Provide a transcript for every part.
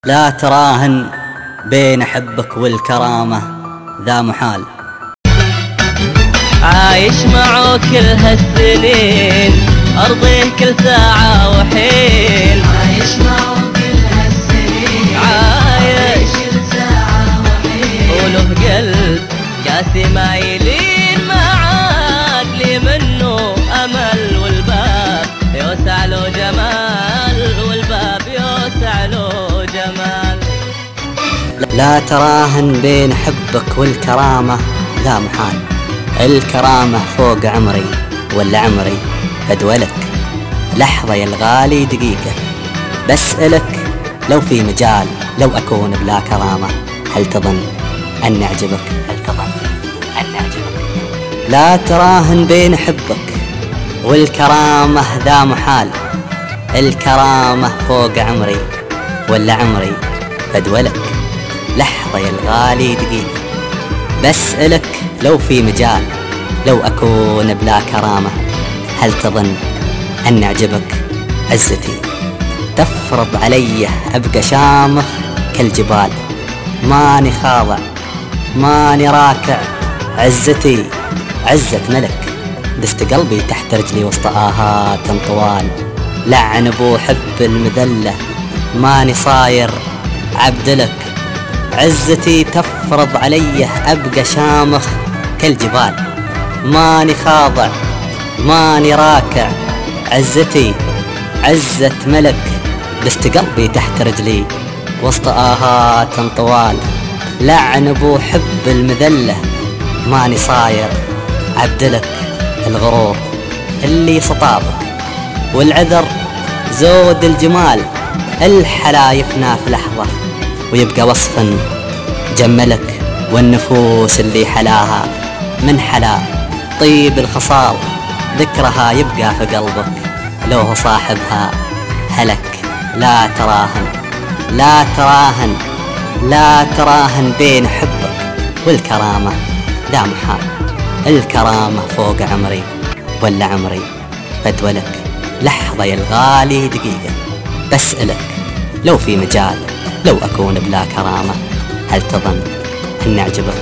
لا تراهن بين حبك والكرامة ذا محال. عايش معه كل هالسنين أرضيه كل ساعة وحين. عايش معه كل هالسنين عايش كل ساعة وحين. وله قلب قاسي ما يلين ما عاد لي منه أمل، والباب يوسع له جمال، والباب يوسع له جمال. لا تراهن بين حبك والكرامة ذا محال. الكرامة فوق عمري ولا عمري بدولك، لحظة يا الغالي دقيقة بسألك، لو في مجال لو أكون بلا كرامة هل تظن أن أعجبك؟ هل تظن أن أعجبك؟ لا تراهن بين حبك والكرامة ذا محال. الكرامة فوق عمري ولا عمري بدولك، لحظة يا الغالي دقيقة بسألك، لو في مجال لو أكون بلا كرامة هل تظن أن أعجبك؟ عزتي تفرض علي أبقى شامخ كالجبال، ماني خاضع ماني راكع. عزتي عزة ملك دست قلبي تحت رجلي وسط آهات طوال، لعن أبو حب المذلة ماني صاير عبدلك. عزتي تفرض علي أبقى شامخ كالجبال، ماني خاضع ماني راكع. عزتي عزة ملك دست قلبي تحت رجلي وسط آهات طوال، لعن أبو حب المذلة ماني صاير عبدلك. الغرور اللي سطابك والعذر زود الجمال، الحلا يفنى في لحظة ويبقى وصفا جملك، والنفوس اللي حلاها من حلا طيب الخصال ذكرها يبقى في قلبك لو هو صاحبها هلك. لا تراهن لا تراهن لا تراهن بين حبك والكرامة ذا محال. الكرامة فوق عمري ولا عمري بدولك، لحظة يا الغالي دقيقة بسألك، لو في مجال لو أكون بلا كرامة هل تظن أن أعجبك؟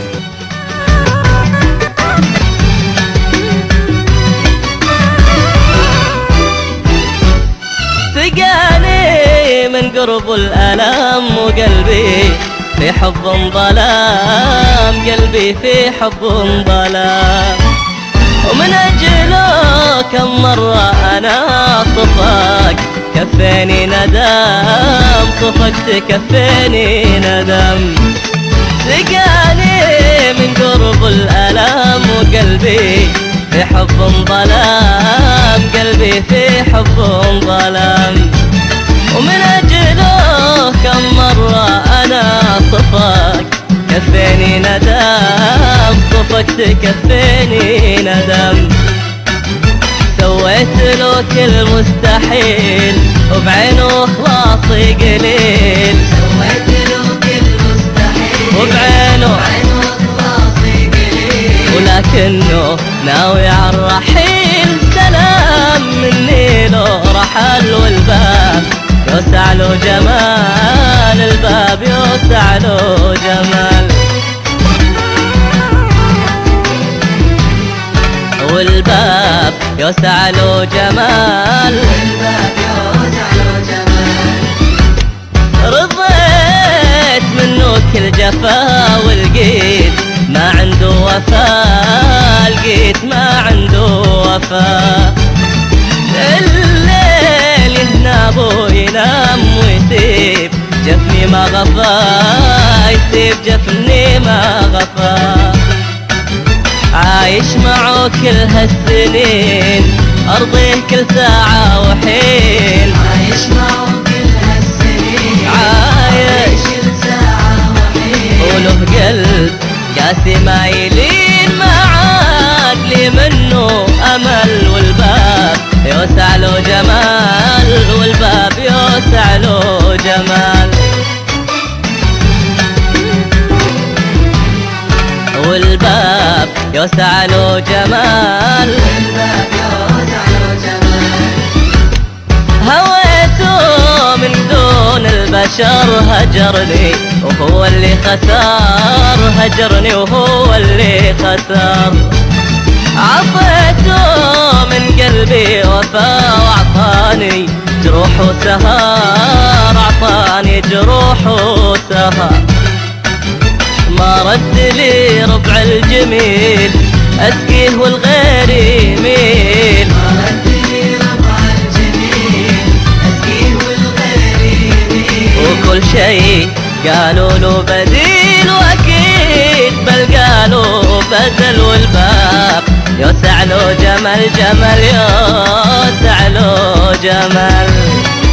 سقاني من قرب الألم وقلبي في حب ظلام، قلبي في حب ظلام، ومن أجله كم مرة أنا صفاك كفيني ندم، صفك تكفيني ندم. سقاني من قرب الألم وقلبي في حب ظلام، قلبي في حب ظلام، ومن أجله كم مرة أنا صفاك كفيني ندم، صفك تكفيني ندم. سويت له كل مستحيل وبعينه خلاصي قليل، سويت له كل مستحيل وبعينه خلاصي قليل، ولكنه ناوي عالرحيل. سلام مني له رحل، والباب يوسع له جمال، الباب يوسع له جمال، والباب يوسع له جمال، الباب يوسع له جمال. رضيت منه كل جفا ولقيت ما عنده وفا، لقيت ما عنده وفا. الليل يهناب وينام ويسيب جفني ما غفا، يسيب جفني ما غفا. عايش معه كل هالسنين أرضيه كل ساعة وحين. عايش معه كل هالسنين عايش كل ساعة وحين. وله قلب قاسي ما يلين ما عاد لي منه أمل، والباب يوسع له جمال، والباب يوسع له جمال، والباب يوسع له جمال، الباب يوسع له جمال. هويته من دون من البشر هجرني وهو اللي خسر، هجرني وهو اللي خسر. عطيته من قلبي وفا وعطاني جروح وسهر، عطاني جروح وسهر. ما رد لي ربع الجميل أسقيه والغير يميل، ما رد لي ربع الجميل أسقيه والغير يميل. وكل شيء قالوا له بديل وأكيد، بل قالوا بدل والباب يوسع له جمل، جمل يوسع له جمل.